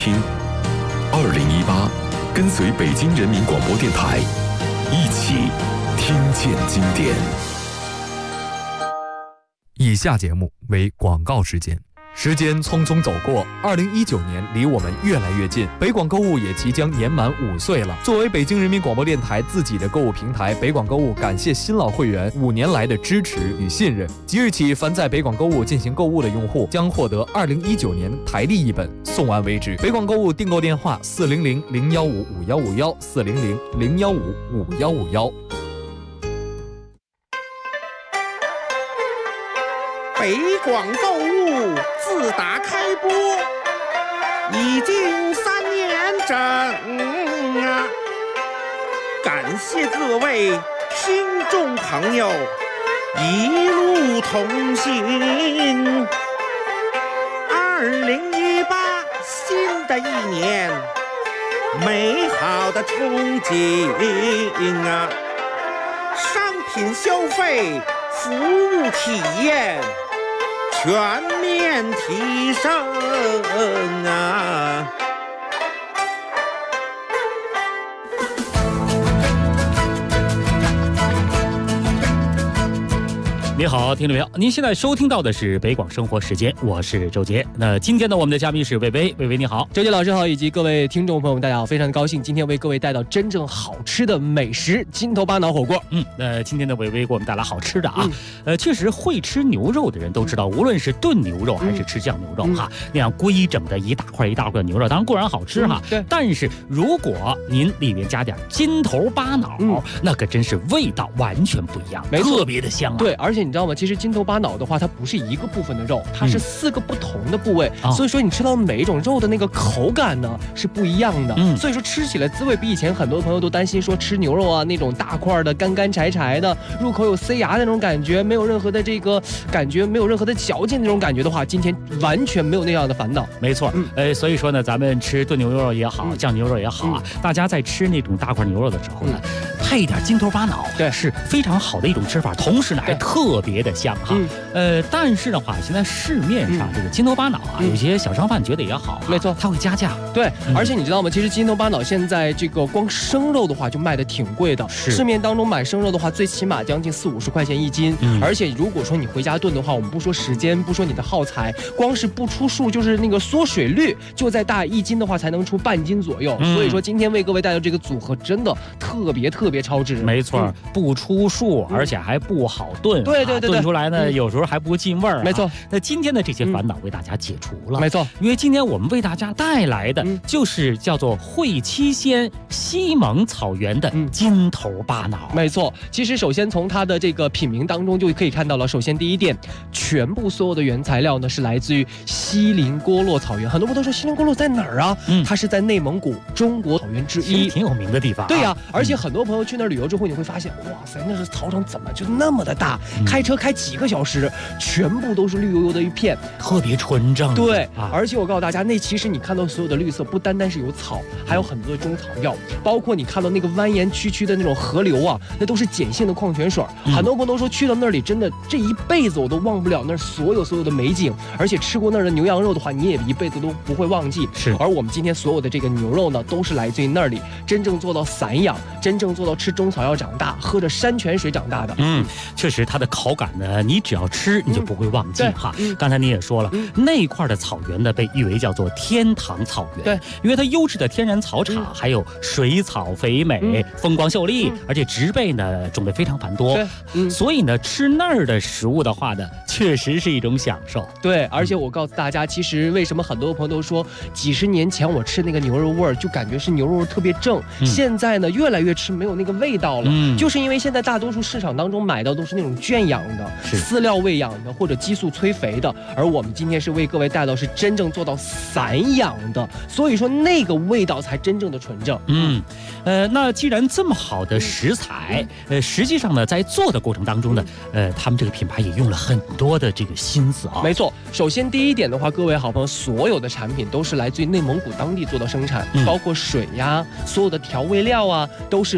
听2018，跟随北京人民广播电台，一起听见经典。 以下节目为广告时间。时间匆匆走过，2019年离我们越来越近，北广购物也即将年满5岁了。作为北京人民广播电台自己的购物平台，北广购物感谢新老会员5年来的支持与信任。即日起，凡在北广购物进行购物的用户将获得2019年台历一本，送完为止。北广购物订购电话：400-015-5151，400-015-5151。 北广购物自打开播已经3年整啊！感谢各位听众朋友一路同行。2018新的一年，美好的憧憬啊！商品消费、服务体验全面提升啊！ 你好，听众朋友，您现在收听到的是北广生活时间，我是周杰。那今天呢，我们的嘉宾是薇薇，薇薇你好， 周杰老师好，以及各位听众朋友们，大家好，非常高兴今天为各位带到真正好吃的美食——金头巴脑火锅。 那今天的薇薇给我们带来好吃的啊。确实会吃牛肉的人都知道，无论是炖牛肉还是吃酱牛肉哈，那样规整的一大块一大块的牛肉，当然固然好吃哈。 对。 但是如果您里面加点金头巴脑，那可真是味道完全不一样，特别的香啊。 对，而且你知道吗？其实金头巴脑的话，它不是一个部分的肉，它是4个不同的部位，所以说你吃到每一种肉的那个口感呢是不一样的。所以说吃起来滋味比以前很多朋友都担心说吃牛肉啊那种大块的干干柴柴的，入口有塞牙的那种感觉，没有任何的这个感觉，没有任何的嚼劲那种感觉的话，今天完全没有那样的烦恼。 没错，所以说呢，咱们吃炖牛肉也好，酱牛肉也好啊，大家在吃那种大块牛肉的时候呢，配一点金头巴脑，对，是非常好的一种吃法，同时呢还特别的香哈。但是的话，现在市面上这个金头巴脑啊，有些小商贩觉得也好， 没错， 它会加价。 对，而且你知道吗？其实金头巴脑现在这个光生肉的话就卖的挺贵的，市面当中买生肉的话，最起码将近40-50块钱1斤。而且如果说你回家炖的话，我们不说时间，不说你的耗材，光是不出数，就是那个缩水率，就在大1斤的话才能出半斤左右。所以说今天为各位带来这个组合真的特别超值。 没错，不出数，而且还不好炖。 对， 炖出来呢，有时候还不进味儿。 没错， 那今天的这些烦恼为大家解除了。 没错， 因为今天我们为大家带来的就是叫做会七鲜西蒙草原的金头巴脑。 没错，其实首先从它的这个品名当中就可以看到了。首先第一点，全部所有的原材料呢是来自于锡林郭勒草原。很多朋友都说锡林郭勒在哪儿啊？它是在内蒙古中国草原之一， 挺有名的地方。 对呀，而且很多朋友去那儿旅游之后，你会发现，哇塞，那是草场怎么就那么的大？开车开几个小时，全部都是绿油油的一片， 特别纯正。 对，而且我告诉大家，那其实你看到所有的绿色，不单单是有草，还有很多的中草药，包括你看到那个蜿蜒曲曲的那种河流啊，那都是碱性的矿泉水。很多朋友都说去到那里，真的这一辈子我都忘不了那所有的美景，而且吃过那儿的牛羊肉的话，你也一辈子都不会忘记。 是， 而我们今天所有的这个牛肉呢，都是来自于那里真正做到散养，真正做到吃中草药长大，喝着山泉水长大的。 确实它的口感呢，你只要吃你就不会忘记哈。刚才你也说了，那块的草原呢被誉为叫做天堂草原， 对， 因为它优质的天然草场，还有水草肥美，风光秀丽，而且植被呢种类非常繁多，所以呢吃那儿的食物的话呢，确实是一种享受。 对，而且我告诉大家，其实为什么很多朋友都说几十年前我吃那个牛肉味儿就感觉是牛肉特别正，现在呢越来越吃没有那个味道了，就是因为现在大多数市场当中买到都是那种圈养的、饲料喂养的或者激素催肥的，而我们今天是为各位带到是真正做到散养的，所以说那个味道才真正的纯正。 那既然这么好的食材，实际上呢在做的过程当中呢，他们这个品牌也用了很多的这个心思啊。 没错，首先第一点的话，各位好朋友，所有的产品都是来自于内蒙古当地做到生产，包括水呀，所有的调味料啊，都是来自于内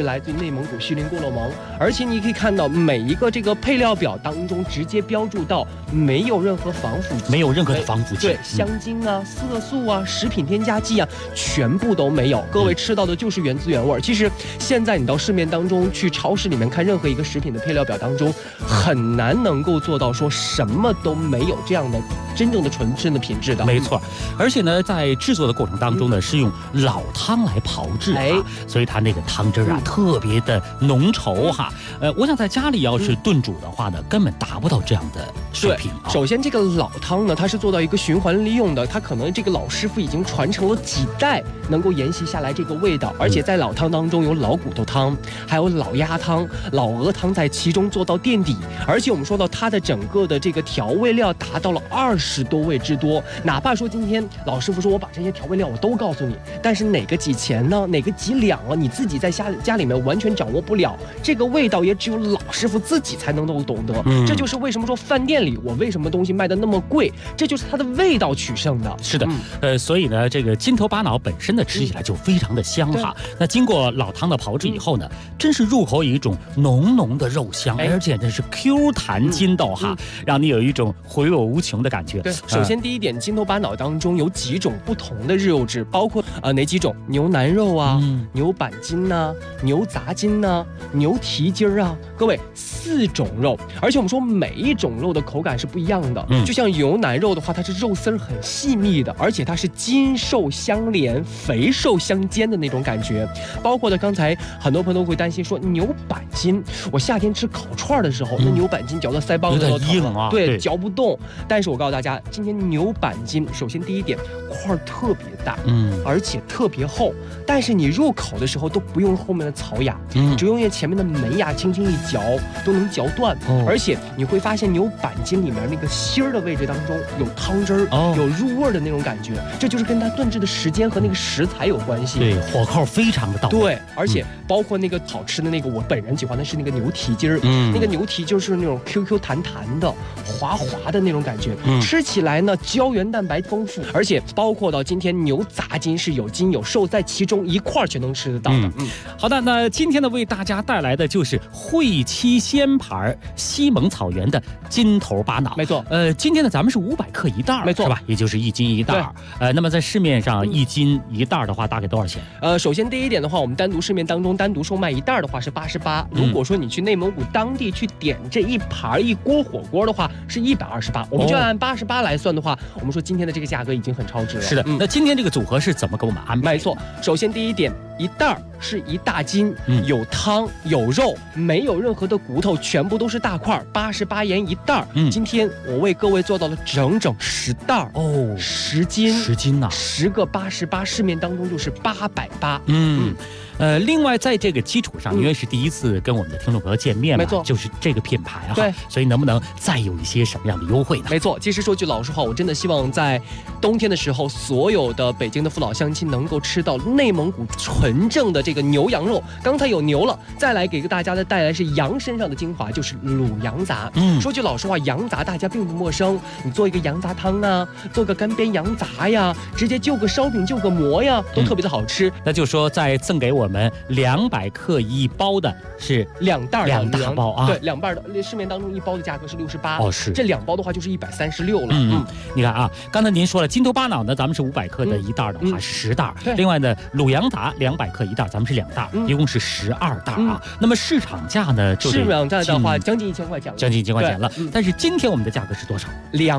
内蒙古锡林郭勒盟，而且你可以看到每一个这个配料表当中直接标注到没有任何防腐剂， 没有任何的防腐剂， 对，香精啊、色素啊、食品添加剂啊，全部都没有。各位吃到的就是原汁原味。其实现在你到市面当中去超市里面看任何一个食品的配料表当中，很难能够做到说什么都没有这样的真正的纯正的品质的。 没错，而且呢，在制作的过程当中呢，是用老汤来炮制所以它那个汤汁啊特别的浓稠哈。我想在家里要是炖煮的话呢，根本达不到这样的水平。 首先这个老汤呢，它是做到一个循环利用的，它可能这个老师傅已经传承了几代，能够沿袭下来这个味道。而且在老汤当中有老骨头汤，还有老鸭汤、老鹅汤在其中做到垫底。而且我们说到它的整个的这个调味料达到了20多味之多。哪怕说今天老师傅说我把这些调味料我都告诉你，但是哪个几钱呢？哪个几两啊？你自己在家里面完全掌握不了，这个味道也只有老师傅自己才能够懂得。这就是为什么说饭店里我为什么东西卖的那么贵，这就是它的味道取胜的。 是的，所以呢，这个筋头巴脑本身呢吃起来就非常的香哈。那经过老汤的炮制以后呢，真是入口有一种浓浓的肉香，而且真是 Q 弹筋道哈，让你有一种回味无穷的感觉。 对，首先第一点，筋头巴脑当中有几种不同的肉质，包括哪几种？牛腩肉啊，牛板筋呐，牛杂筋呐，牛蹄筋啊，各位4种肉，而且我们说每一种肉的口感是不一样的。就像牛腩肉的话，它是肉丝很细密的，而且它是筋瘦相连、肥瘦相间的那种感觉。包括的刚才很多朋友都会担心说牛板筋，我夏天吃烤串的时候，那牛板筋嚼到腮帮子都疼硬啊， 对，嚼不动。但是我告诉大家，今天牛板筋，首先第一点，块特别大，而且特别厚，但是你入口的时候都不用后面的槽牙，只用前面的门牙轻轻一嚼都能嚼断。而且你会发现牛板筋里面那个心儿的位置当中有汤汁儿，有入味的那种感觉，这就是跟它炖制的时间和那个食材有关系。 对，火候非常的到位。 对，而且包括那个好吃的那个，我本人喜欢的是那个牛蹄筋儿，那个牛蹄就是那种 QQ 弹弹的、滑滑的那种感觉，吃起来呢胶原蛋白丰富，而且包括到今天牛杂筋是有筋有瘦在其中一块全能吃得到的。 好的，那今天呢为大家带来的就是汇七鲜牌西蒙草原的筋头巴脑。 没错， 今天呢咱们是500克一袋， 没错， 是吧？也就是1斤1袋。那么在市面上1斤1袋的话，大概多少钱？ 首先第一点的话，我们单独市面当中单独售卖一袋的话是88，如果说你去内蒙古当地去点这一盘一锅火锅的话是128，我们就按88来算的话，我们说今天的这个价格已经很超值了。 是的，那今天这个组合是怎么给我们安排？ 没错，首先第一点，一袋是1大斤，有汤有肉，没有任何的骨头，全部都是大块，88元一袋。今天我为各位做到了整整10袋，10斤呐，10个88，市面当中就是880。 另外在这个基础上，因为是第一次跟我们的听众朋友见面嘛，就是这个品牌哈， 对， 所以能不能再有一些什么样的优惠呢？ 没错，其实说句老实话，我真的希望在冬天的时候，所有的北京的父老乡亲能够吃到内蒙古纯正的这个牛羊肉。刚才有牛了，再来给大家的带来是羊身上的精华，就是卤羊杂。说句老实话，羊杂大家并不陌生，你做一个羊杂汤啊，做个干煸羊杂呀，直接就个烧饼就个馍呀，都特别的好吃。 那就说再赠给我们200克一包的是 2袋 2大包啊， 对，2袋的，市面当中一包的价格是68， 是这2包的话就是136了。 你看啊，刚才您说了筋头巴脑呢，咱们是500克的一袋的话是10袋，另外呢卤羊杂200克一袋，咱们是2袋，一共是12袋啊。那么市场价呢， 市场价的话将近1000块钱了， 将近1000块钱了。但是今天我们的价格是多少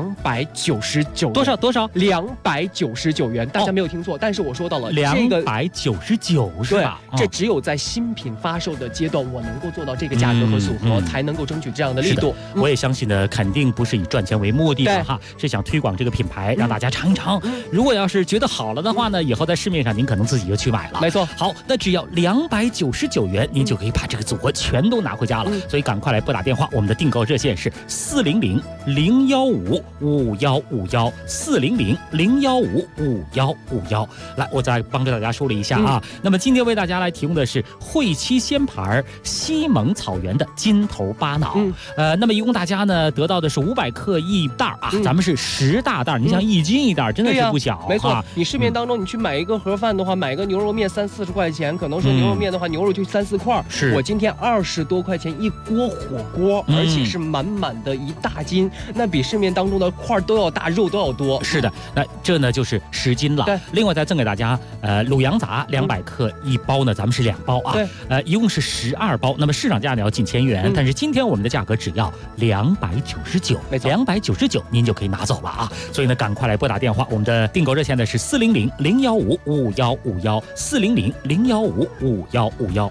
？299， 多少 ？299元，大家没有听错，但是我说到了 299是吧？ 这只有在新品发售的阶段，我能够做到这个价格和组合，才能够争取这样的力度。 我也相信呢，肯定不是以赚钱为目的的哈，是想推广这个品牌，让大家尝一尝。如果要是觉得好了的话呢，以后在市面上您可能自己就去买了。 没错， 好，那只要299元，您就可以把这个组合全都拿回家了。所以赶快来拨打电话，我们的订购热线是400-015-5151，400-015-5151。来，我再帮着大家梳理一下啊。那么今天为大家来提供的是汇七鲜牌西蒙草原的筋头巴脑。那么一共大家呢得到的是500克一袋啊，咱们是10大袋。你想1斤一袋，真的是不小。 没错，你市面当中你去买一个盒饭的话，买个牛肉面3-4 40块钱，可能说牛肉面的话，牛肉就3、4块。 是我今天20多块钱一锅火锅，而且是满满的一大斤，那比市面当中的块都要大，肉都要多。 是的，那这呢就是10斤了。 对， 另外再赠给大家卤羊杂200克一包呢，咱们是2包啊。 对， 一共是12包。那么市场价呢要近1000元，但是今天我们的价格只要299， 没错 ，299您就可以拿走了啊。所以呢，赶快来拨打电话，我们的订购热线呢是400-015-5151，400-015-5151。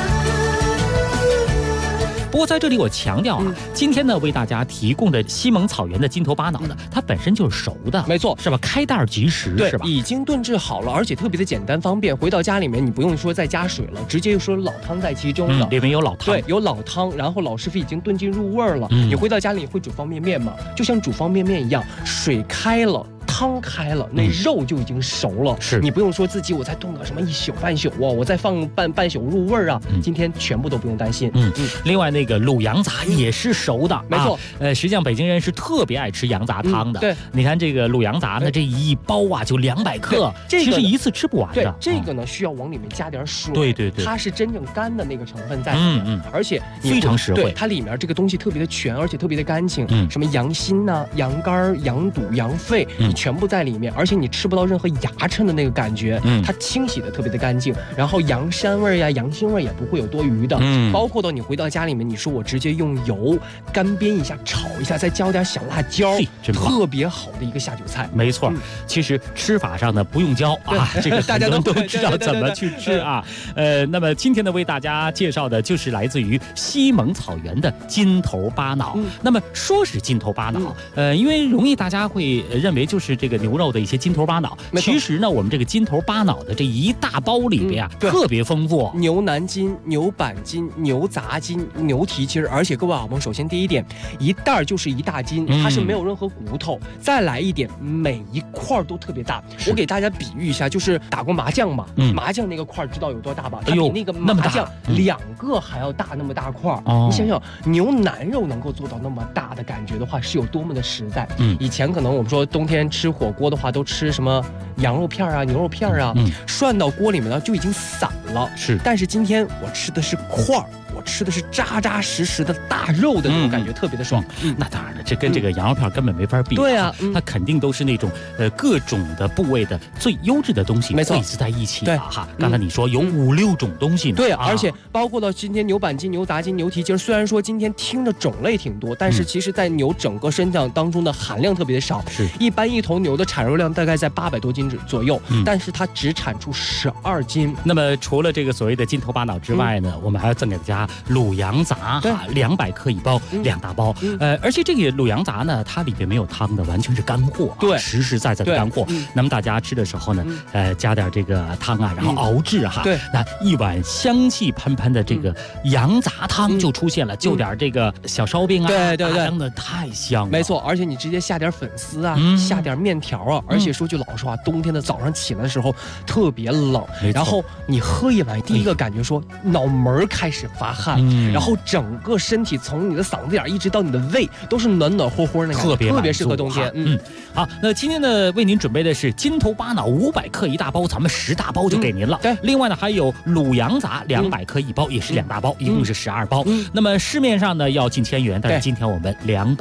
不过在这里我强调啊，今天呢为大家提供的西蒙草原的金头巴脑呢，它本身就是熟的， 没错， 是吧？开袋即食，是吧？ 已经炖制好了，而且特别的简单方便。回到家里面，你不用说再加水了，直接就说老汤在其中了， 里面有老汤， 对，有老汤，然后老师傅已经炖进入味儿了。你回到家里你会煮方便面吗？就像煮方便面一样，水开了。汤开了，那肉就已经熟了。 是你不用说自己我再炖个什么1宿半宿啊，我再放半宿入味儿啊。今天全部都不用担心。 另外那个卤羊杂也是熟的， 没错。 实际上北京人是特别爱吃羊杂汤的。 对， 你看这个卤羊杂呢，这一包啊就200克，其实一次吃不完的。 对，这个呢需要往里面加点水。 对， 它是真正干的那个成分在里面。而且非常实惠。 对，它里面这个东西特别的全，而且特别的干净。什么羊心呐、羊肝、羊肚、羊肺，你全部在里面。而且你吃不到任何牙碜的那个感觉，它清洗的特别的干净，然后羊膻味呀、羊腥味也不会有多余的，包括到你回到家里面，你说我直接用油干煸一下、炒一下，再浇点小辣椒，特别好的一个下酒菜。 没错，其实吃法上呢不用教啊，这个大家都知道怎么去吃啊。那么今天呢为大家介绍的就是来自于西蒙草原的金头巴脑。那么说是金头巴脑，因为容易大家会认为就是这个牛肉的一些金头巴脑，其实呢，我们这个金头巴脑的这一大包里边啊，特别丰富， 牛腩筋、牛板筋、牛杂筋、牛蹄筋，而且各位好朋友，首先第一点，一袋就是一大斤，它是没有任何骨头。再来一点，每一块都特别大。我给大家比喻一下，就是打过麻将嘛，麻将那个块知道有多大吧？它比那个麻将2个还要大那么大块。你想想，牛腩肉能够做到那么大的感觉的话，是有多么的实在。以前可能我们说冬天吃火锅的话，都吃什么羊肉片啊、牛肉片啊，涮到锅里面呢就已经散了。 是， 但是今天我吃的是块儿。我吃的是扎扎实实的大肉的那种感觉，特别的爽。 那当然了，这跟这个羊肉片根本没法比。 对啊， 它肯定都是那种各种的部位的最优质的东西汇集在一起。 对哈，刚才你说有5、6种东西呢。 对，而且包括到今天牛板筋、牛杂筋、牛蹄筋，虽然说今天听着种类挺多，但是其实在牛整个身上当中的含量特别的少。 是， 一般一头牛的产肉量大概在800多斤左右，但是它只产出12斤。 那么除了这个所谓的金头巴脑之外呢，我们还要赠给大家卤羊杂，200克一包，2大包。而且这个卤羊杂呢，它里边没有汤的，完全是干货， 对， 实实在在的干货。那么大家吃的时候呢，加点这个汤啊，然后熬制哈， 对， 那一碗香气喷喷的这个羊杂汤就出现了，就点这个小烧饼啊， 对， 真的太香了。 没错，而且你直接下点粉丝啊，下点面条啊，而且说句老实话，冬天的早上起来的时候特别冷，然后你喝一碗，第一个感觉说脑门开始发汗，然后整个身体从你的嗓子眼一直到你的胃都是暖暖和和的感觉，特别适合冬天。 好，那今天呢为您准备的是金头巴脑500克一大包，咱们10大包就给您了。 对， 另外呢还有卤羊杂200克一包，也是2大包，一共是12包。那么市面上呢要近1000元，但是今天我们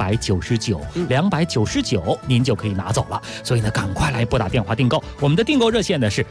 299，299您就可以拿走了。所以呢赶快来拨打电话订购，我们的订购热线呢是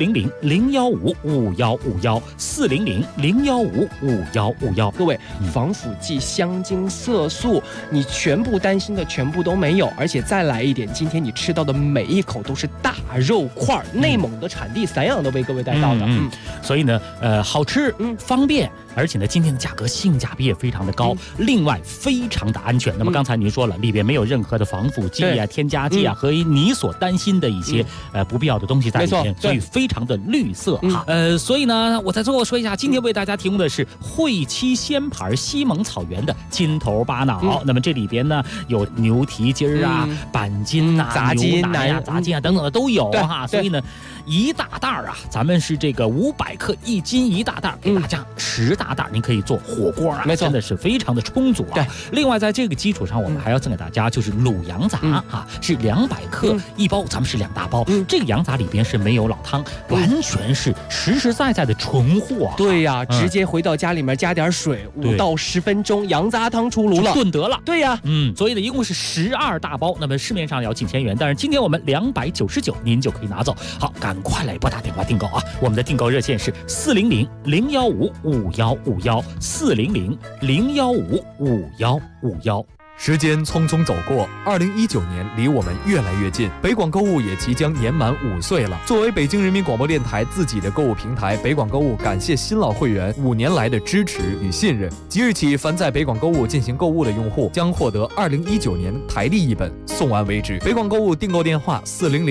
400-015-5151，400-015-5151。 各位，防腐剂、香精、色素，你全部担心的全部都没有，而且再来一点，今天你吃到的每一口都是大肉块，内蒙的产地散养的为各位带到的。 所以呢，好吃，方便，而且呢，今天的价格性价比也非常的高，另外非常的安全。那么刚才您说了，里边没有任何的防腐剂啊、添加剂啊和你所担心的一些不必要的东西在里面，所以非常的绿色哈。所以呢，我在最后说一下，今天为大家提供的是汇七鲜牌西蒙草原的金头巴脑。那么这里边呢有牛蹄筋啊、板筋啊、 杂筋、 牛腩呀、杂筋啊等等的都有哈。所以呢， 一大袋啊，咱们是这个500克1斤一大袋，给大家10大袋，您可以做火锅啊， 没错， 真的是非常的充足啊。 对， 另外在这个基础上，我们还要赠给大家就是卤羊杂啊，是200克一包，咱们是2大包。这个羊杂里边是没有老汤，完全是实实在在的纯货。 对呀，直接回到家里面加点水，5到10分钟，羊杂汤出炉了， 炖得了。 对呀， 所以呢，一共是12大包，那么市面上要近1000元，但是今天我们299，您就可以拿走。好，赶快来拨打电话订购啊！我们的订购热线是400-015-5151，400-015-5151。 时间匆匆走过，2019年离我们越来越近，北广购物也即将年满5岁了。作为北京人民广播电台自己的购物平台，北广购物感谢新老会员5年来的支持与信任。即日起，凡在北广购物进行购物的用户将获得2019年台历1本，送完为止。北广购物订购电话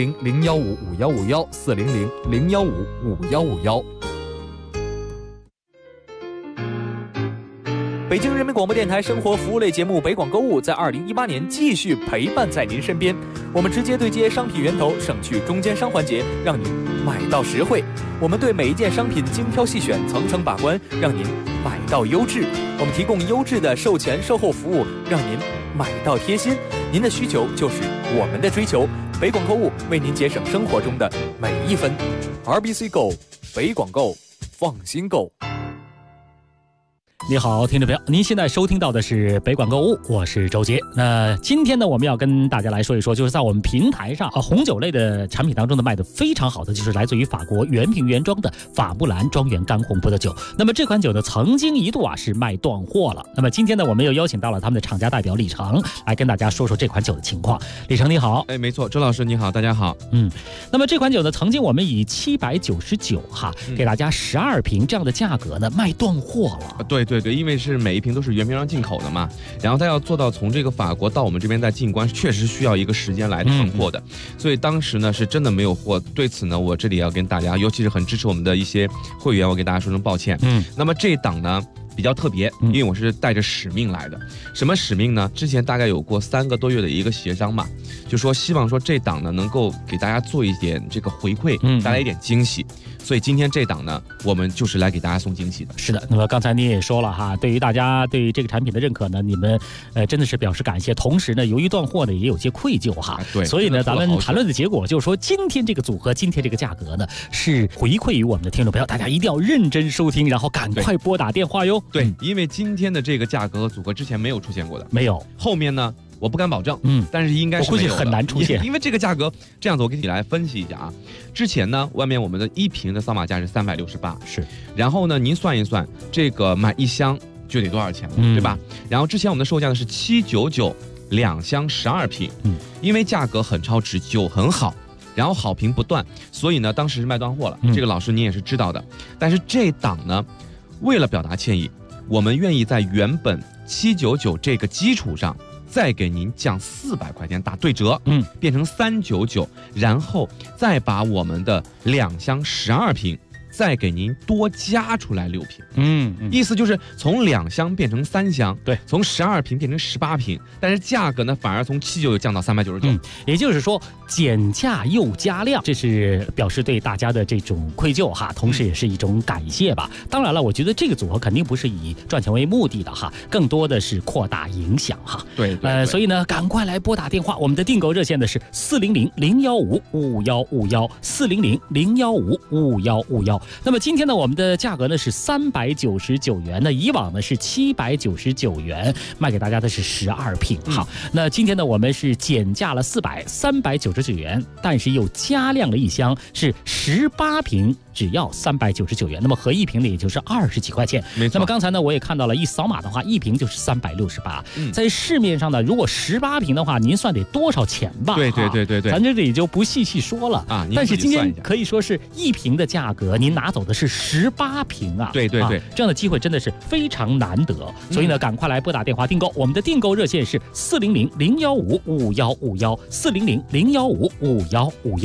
400-015-5151，400-015-5151。北京人民广播电台生活服务类节目《北广购物》在2018年继续陪伴在您身边。我们直接对接商品源头，省去中间商环节，让您买到实惠。我们对每一件商品精挑细选，层层把关，让您买到优质。我们提供优质的售前售后服务，让您买到贴心。您的需求就是我们的追求。北广购物为您节省生活中的每一分。RBC Go， 北广购，放心购。 你好，听众朋友，您现在收听到的是北广购物，我是周杰。那今天呢，我们要跟大家来说一说，就是在我们平台上红酒类的产品当中呢，卖的非常好的就是来自于法国原瓶原装的法布兰庄园干红葡萄酒。那么这款酒呢，曾经一度是卖断货了。那么今天呢，我们又邀请到了他们的厂家代表李成来跟大家说说这款酒的情况。李成你好。 没错，周老师你好，大家好。 那么这款酒呢，曾经我们以799给大家12瓶这样的价格呢卖断货了。 对，因为是每一瓶都是原瓶装进口的嘛，然后它要做到从这个法国到我们这边再进关，确实需要一个时间来囤货的，所以当时呢是真的没有货。对此呢，我这里要跟大家，尤其是很支持我们的一些会员，我给大家说声抱歉。那么这一档呢比较特别，因为我是带着使命来的。什么使命呢？之前大概有过3个多月的一个协商嘛，就说希望说这档呢能够给大家做一点这个回馈，带来一点惊喜。所以今天这档呢，我们就是来给大家送惊喜的。 是的，那么刚才您也说了哈，对于大家对于这个产品的认可呢，你们真的是表示感谢。同时呢，由于断货呢，也有些愧疚哈。 对， 所以呢，咱们谈论的结果就是说，今天这个组合，今天这个价格呢，是回馈于我们的听众朋友，大家一定要认真收听，然后赶快拨打电话哟。 对，因为今天的这个价格和组合之前没有出现过的， 没有。 后面呢？我不敢保证，但是应该是我估计很难出现， 因为这个价格这样子，我给你来分析一下啊。之前呢，外面我们的1瓶的扫码价是368， 是。 然后呢，您算一算，这个买1箱就得多少钱了，对吧？然后之前我们的售价呢是799，2箱12瓶，因为价格很超值，酒很好，然后好评不断，所以呢，当时是卖断货了。这个老师你也是知道的。但是这档呢，为了表达歉意，我们愿意在原本799这个基础上，再给您降400块钱，打对折，变成399，然后再把我们的2箱12瓶再给您多加出来6瓶，意思就是从2箱变成3箱， 对， 从12瓶变成18瓶，但是价格呢反而从799降到399， 也就是说减价又加量，这是表示对大家的这种愧疚哈，同时也是一种感谢吧。当然了，我觉得这个组合肯定不是以赚钱为目的的哈，更多的是扩大影响哈。 对， 所以呢，赶快来拨打电话，我们的订购热线的是400-015-5151，400-015-5151。那么今天呢，我们的价格呢是399元，那以往呢是799元，卖给大家的是12瓶。好，那今天呢我们是减价了399元，但是又加量了1箱，是18瓶。只要399元，那么合1瓶呢也就是20几块钱。 没错。 那么刚才呢我也看到了，一扫码的话，1瓶就是368。在市面上呢，如果18瓶的话，您算得多少钱吧？ 对， 咱这里就不细说了啊。但是今天可以说是1瓶的价格，您拿走的是18瓶啊。 对， 这样的机会真的是非常难得。所以呢，赶快来拨打电话订购，我们的订购热线是400-015-5151，400-015-5151。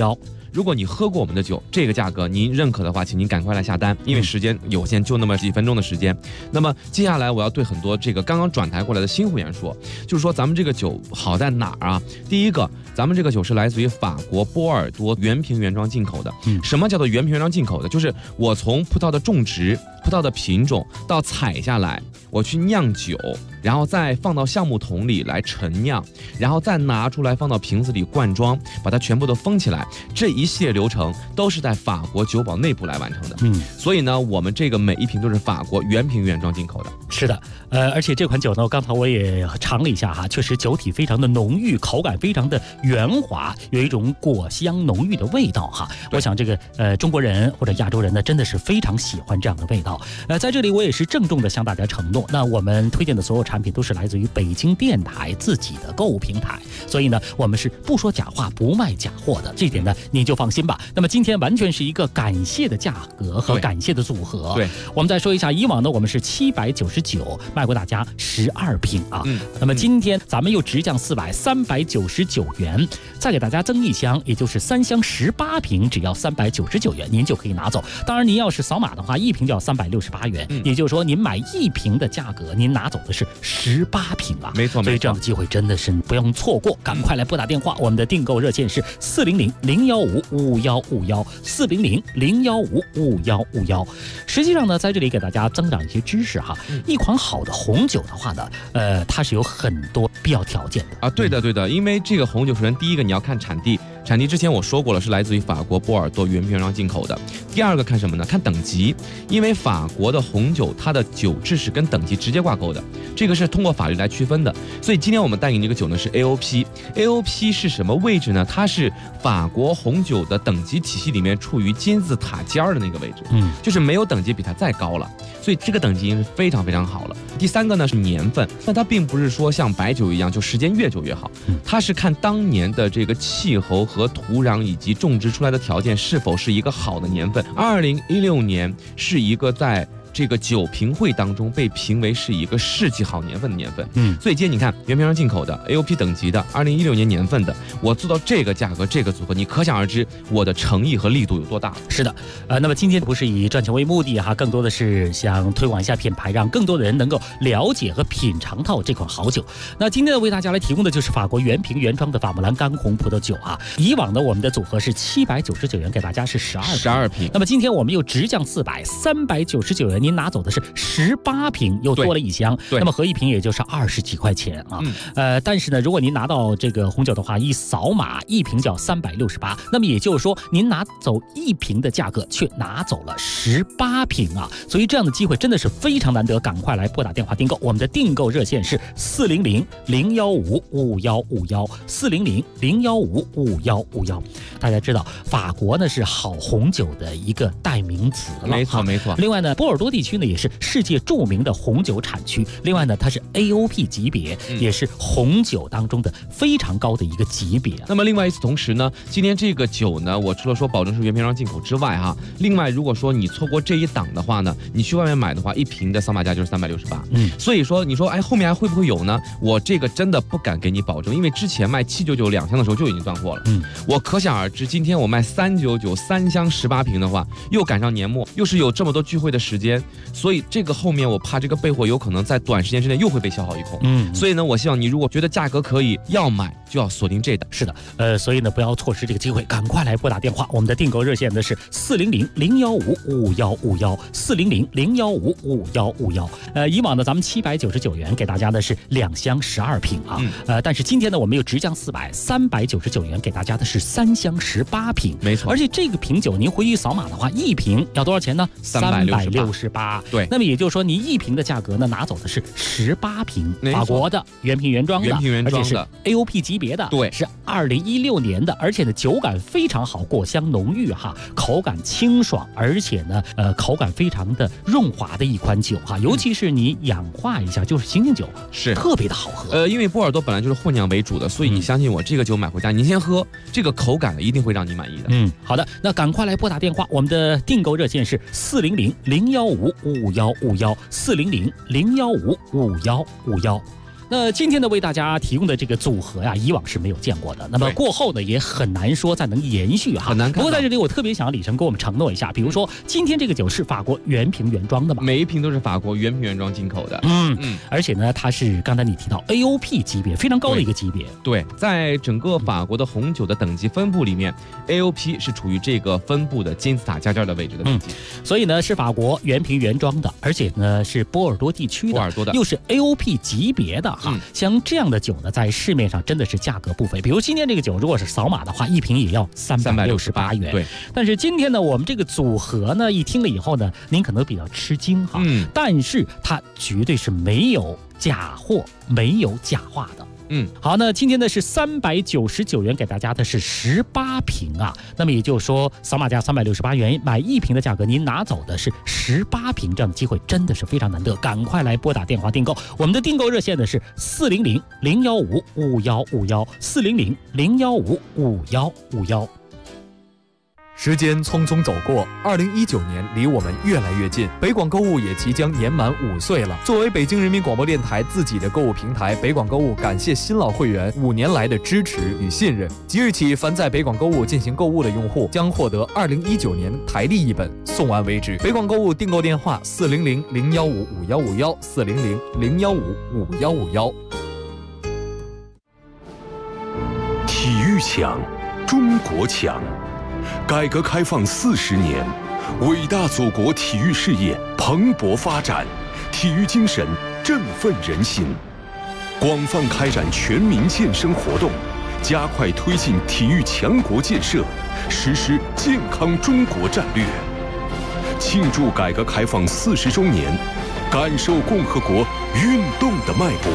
如果你喝过我们的酒，这个价格您认可的话，请您赶快来下单，因为时间有限，就那么几分钟的时间。那么接下来我要对很多这个刚刚转台过来的新会员说，就是说咱们这个酒好在哪儿啊？第一个，咱们这个酒是来自于法国波尔多原瓶原装进口的。什么叫做原瓶原装进口的？就是我从葡萄的种植、葡萄的品种到采下来，我去酿酒，然后再放到橡木桶里来陈酿，然后再拿出来放到瓶子里灌装，把它全部都封起来。这一系列流程都是在法国酒保内部来完成的。所以呢，我们这个每一瓶都是法国原瓶原装进口的。 是的，而且这款酒呢，刚才我也尝了一下哈，确实酒体非常的浓郁，口感非常的圆滑，有一种果香浓郁的味道哈。我想这个中国人或者亚洲人呢，真的是非常喜欢这样的味道。在这里我也是郑重的向大家承诺，那我们推荐的所有产品都是来自于北京电台自己的购物平台，所以呢，我们是不说假话，不卖假货的，这点呢您就放心吧。那么今天完全是一个感谢的价格和感谢的组合。 对， 我们再说一下，以往呢我们是799卖过大家12瓶啊，那么今天咱们又直降399元，再给大家增一箱，也就是3箱18瓶，只要399元，您就可以拿走。当然您要是扫码的话，一瓶就要368元，也就是说您买1瓶的价格，您拿走的是18瓶啊。 没错， 所以这样的机会真的是不用错过，赶快来拨打电话，我们的订购热线是400-015-5151，400-015-5151。实际上呢，在这里给大家增长一些知识哈，一款好的红酒的话呢，它是有很多必要条件的啊。对的，因为这个红酒，首先第一个你要看产地。产地之前我说过了，是来自于法国波尔多原瓶原装进口的。第二个看什么呢？看等级，因为法国的红酒它的酒质是跟等级直接挂钩的，这个是通过法律来区分的。所以今天我们带给你这个酒呢是 AOP 是什么位置呢？它是法国红酒的等级体系里面处于金字塔尖的那个位置，就是没有等级比它再高了，所以这个等级已经是非常非常好了。第三个呢是年份，但它并不是说像白酒一样就时间越久越好，它是看当年的这个气候和土壤以及种植出来的条件是否是一个好的年份。2016年是一个在这个酒评会当中被评为是一个世纪好年份的年份，所以今天你看原瓶上进口的 AOP 等级的2016年年份的，我做到这个价格这个组合，你可想而知我的诚意和力度有多大。 是的，那么今天不是以赚钱为目的哈，更多的是想推广一下品牌，让更多的人能够了解和品尝到这款好酒。那今天呢，为大家来提供的就是法国原瓶原装的法莫兰干红葡萄酒啊。以往呢，我们的组合是799元，给大家是12瓶。那么今天我们又直降399元。您拿走的是18瓶，又多了一箱，那么合一瓶也就是20几块钱啊。但是呢，如果您拿到这个红酒的话，一扫码一瓶就要368，那么也就是说您拿走1瓶的价格，却拿走了18瓶啊。所以这样的机会真的是非常难得，赶快来拨打电话订购。我们的订购热线是400-015-5151，400-015-5151。大家知道法国呢是好红酒的一个代名词了， 没错。 另外呢，波尔多地区呢也是世界著名的红酒产区，另外呢它是 AOP 级别，也是红酒当中的非常高的一个级别。 那么另外与此同时呢，今天这个酒呢，我除了说保证是原瓶装进口之外哈，另外如果说你错过这一档的话呢，你去外面买的话，1瓶的扫码价就是368。所以说你说后面还会不会有呢？我这个真的不敢给你保证，因为之前卖799两箱的时候就已经断货了。我可想而知，今天我卖399 3箱18瓶的话，又赶上年末，又是有这么多聚会的时间，所以这个后面我怕这个备货有可能在短时间之内又会被消耗一空。所以呢，我希望你如果觉得价格可以要买，就要锁定这档。 是的，所以呢不要错失这个机会，赶快来拨打电话。我们的订购热线呢是400-015-5151，400-015-5151。以往呢咱们799元给大家的是2箱12瓶啊，但是今天呢我们又直降399元给大家的是3箱18瓶， 没错。 而且这个瓶酒您回去扫码的话，1瓶要多少钱呢？368。 对， 那么也就是说你1瓶的价格呢拿走的是18瓶法国的原瓶原装的，而且是 AOP 级别的， 对， 是2016年的，而且呢酒感非常好，果香浓郁哈，口感清爽，而且呢口感非常的润滑的一款酒哈，尤其是你氧化一下就是醒醒酒， 是特别的好喝。 因为波尔多本来就是混酿为主的，所以你相信我，这个酒买回家您先喝，这个口感一定会让你满意的。 好的，那赶快来拨打电话，我们的订购热线是400-015-5151，400-015-5151。 那今天呢，为大家提供的这个组合呀，以往是没有见过的。那么过后呢，也很难说再能延续哈， 很难看。 不过在这里，我特别想李晨给我们承诺一下，比如说今天这个酒是法国原瓶原装的嘛？ 每一瓶都是法国原瓶原装进口的。 而且呢，它是刚才你提到 AOP 级别非常高的一个级别。 对，在整个法国的红酒的等级分布里面 ，AOP 是处于这个分布的金字塔尖的位置的等级。 所以呢，是法国原瓶原装的，而且呢是波尔多地区的，又是 AOP 级别的哈。像这样的酒呢，在市面上真的是价格不菲。比如今天这个酒，如果是扫码的话，一瓶也要368元。 对。 但是今天呢，我们这个组合呢，一听了以后呢，您可能比较吃惊哈。但是它绝对是没有假货、没有假话的。好，那今天呢是399元给大家的是18瓶啊，那么也就是说扫码价368元买1瓶的价格，您拿走的是18瓶，这样的机会真的是非常难得，赶快来拨打电话订购。我们的订购热线呢是400-015-5151，400-015-5151。 时间匆匆走过，2019年离我们越来越近，北广购物也即将年满5岁了。作为北京人民广播电台自己的购物平台，北广购物感谢新老会员5年来的支持与信任。即日起，凡在北广购物进行购物的用户将获得2019年台历一本，送完为止。北广购物订购电话：400-015-5151，400-015-5151。 体育强，中国强。改革开放40年，伟大祖国体育事业蓬勃发展，体育精神振奋人心。广泛开展全民健身活动，加快推进体育强国建设，实施健康中国战略。庆祝改革开放40周年，感受共和国运动的脉搏。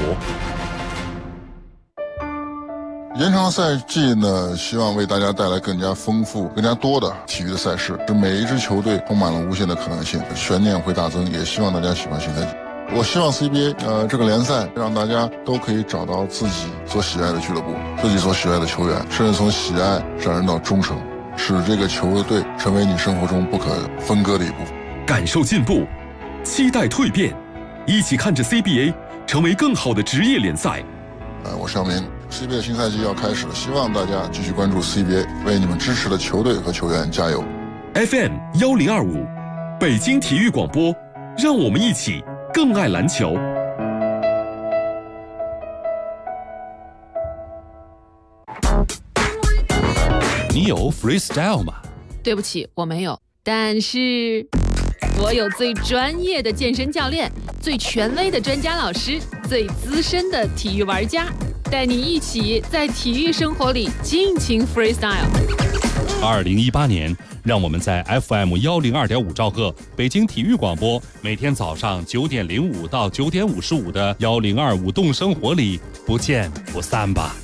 延长赛季呢，希望为大家带来更加丰富、更加多的体育的赛事，使每一支球队充满了无限的可能性，悬念会大增。也希望大家喜欢新赛季。我希望 CBA 这个联赛让大家都可以找到自己所喜爱的俱乐部、自己所喜爱的球员，甚至从喜爱上升到忠诚，使这个球队成为你生活中不可分割的一部分。 感受进步，期待蜕变，一起看着 CBA 成为更好的职业联赛。 我尚明。CBA 新赛季要开始了，希望大家继续关注 CBA， 为你们支持的球队和球员加油。 FM 1025，北京体育广播，让我们一起更爱篮球。 你有 freestyle 吗？ 对不起，我没有，但是我有最专业的健身教练，最权威的专家老师，最资深的体育玩家。带你一起在体育生活里尽情 freestyle。 2018年，让我们在 FM 102.5兆赫北京体育广播，每天早上9点05到9点55的1025动生活里不见不散吧。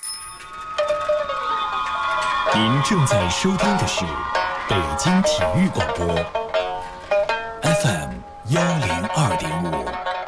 您正在收听的是北京体育广播 FM 102.5。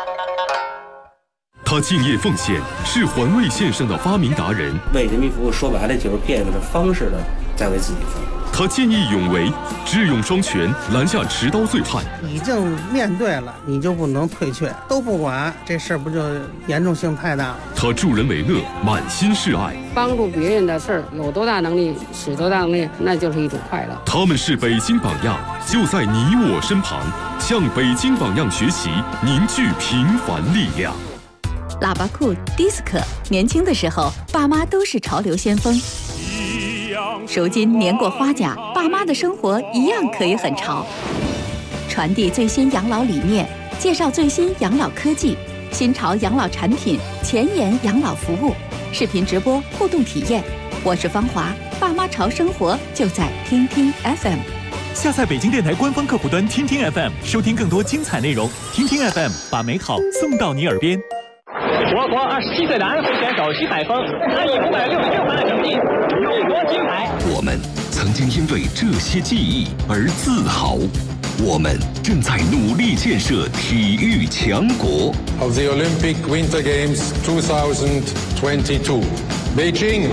他敬业奉献，是环卫线上的发明达人。 为人民服务，说白了就是变个方式的在为自己服务。 他见义勇为，智勇双全，拦下持刀醉汉。 已经面对了，你就不能退却，都不管，这事儿不就严重性太大了？ 他助人为乐，满心是爱。 帮助别人的事儿，有多大能力使多大能力，那就是一种快乐。 他们是北京榜样，就在你我身旁，向北京榜样学习，凝聚平凡力量。 喇叭裤、迪斯科，年轻的时候，爸妈都是潮流先锋。如今年过花甲，爸妈的生活一样可以很潮。传递最新养老理念，介绍最新养老科技、新潮养老产品、前沿养老服务，视频直播互动体验。我是芳华，爸妈潮生活就在听听 FM。 下载北京电台官方客户端听听 FM， 收听更多精彩内容。听听 FM， 把美好送到你耳边。 我国27岁的安徽选手徐海峰，他以566分的成绩荣夺金牌。 我们曾经因为这些记忆而自豪，我们正在努力建设体育强国。 Of the Olympic Winter Games 2022, Beijing。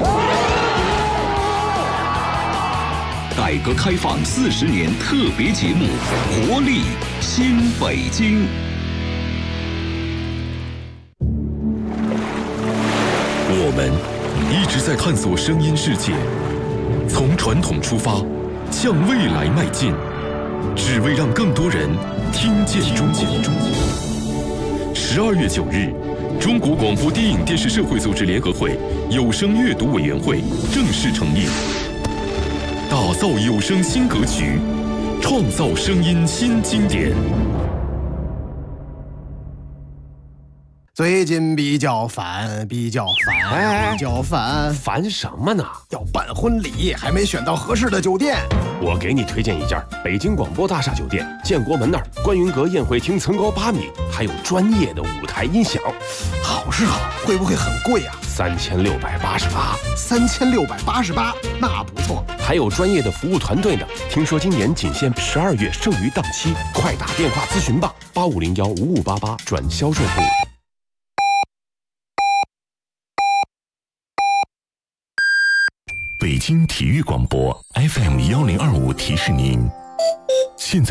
改革开放40年特别节目，活力新北京。 们一直在探索声音世界，从传统出发，向未来迈进，只为让更多人听见中国。12月9日，中国广播电影电视社会组织联合会有声阅读委员会正式成立，打造有声新格局，创造声音新经典。 最近比较烦， 烦什么呢？ 要办婚礼，还没选到合适的酒店。 我给你推荐一家北京广播大厦酒店，建国门那儿观云阁宴会厅层高8米，还有专业的舞台音响。 好是好，会不会很贵啊 ？3688， 那不错。 还有专业的服务团队呢。听说今年仅限12月剩余档期，快打电话咨询吧，85015588转销售部。 北京体育广播 FM 1025提示您，现在。